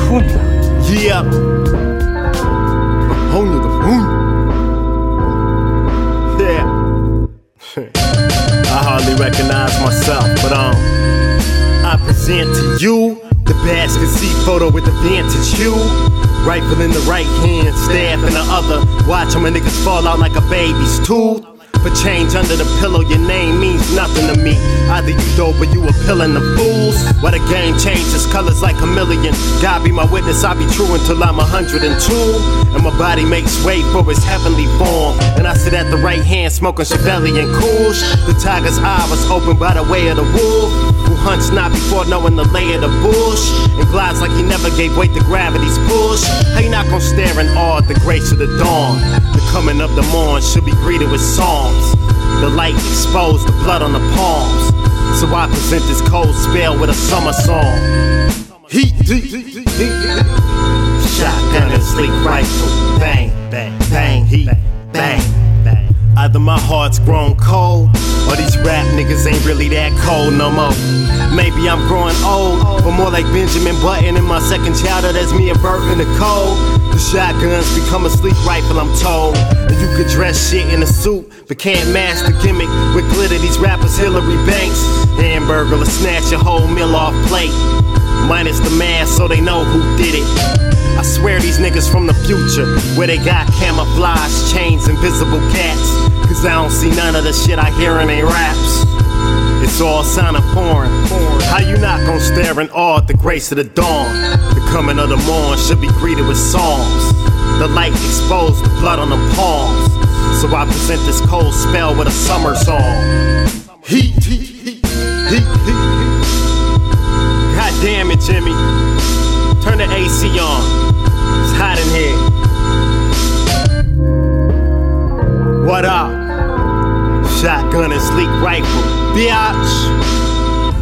Jungla. Yeah. Hungry the moon. Yeah. I hardly recognize myself, but I present to you the basket seat photo with the vintage hue. Rifle in the right hand, staff in the other. Watch how my niggas fall out like a baby's tooth. For change under the pillow, your name means nothing to me. Either you dope or you appealing to fools. Why the game changes colors like a million. God be my witness, I'll be true until I'm 102. And my body makes way for its heavenly form. And I sit at the right hand smoking Chevelle and Kush. The tiger's eye was opened by the way of the wolf, who hunts not before knowing the lay of the bush, and glides like he never gave weight to gravity's push. How you not gon' stare in awe at the grace of the dawn? The coming of the morn should be greeted with songs. The light exposed the blood on the palms. So I present this cold spell with a summer song. Heat, shotgun and sleep rifle. Bang, bang, bang, heat, bang, bang. Either my heart's grown cold, or these rap niggas ain't really that cold no more. Maybe I'm growing old, but more like Benjamin Button in my second childhood as me averting the cold. The shotguns become a sleep rifle, I'm told. And you could dress shit in a suit, but can't mask the gimmick with glitter. These rappers Hillary Banks, hamburger will snatch your whole meal off plate, minus the mask so they know who did it. I swear these niggas from the future, where they got camouflage chains, invisible cats. Cause I don't see none of the shit I hear in they raps. It's all sounding foreign. How you not gon' stare in awe at the grace of the dawn? The coming of the morn should be greeted with songs. The light exposed the blood on the palms. So I present this cold spell with a summer song. Heat, heat, heat, heat, heat. God damn it, Jimmy. Turn the AC on. It's hot in here. What up? Shotgun and sleep rifle, biatch.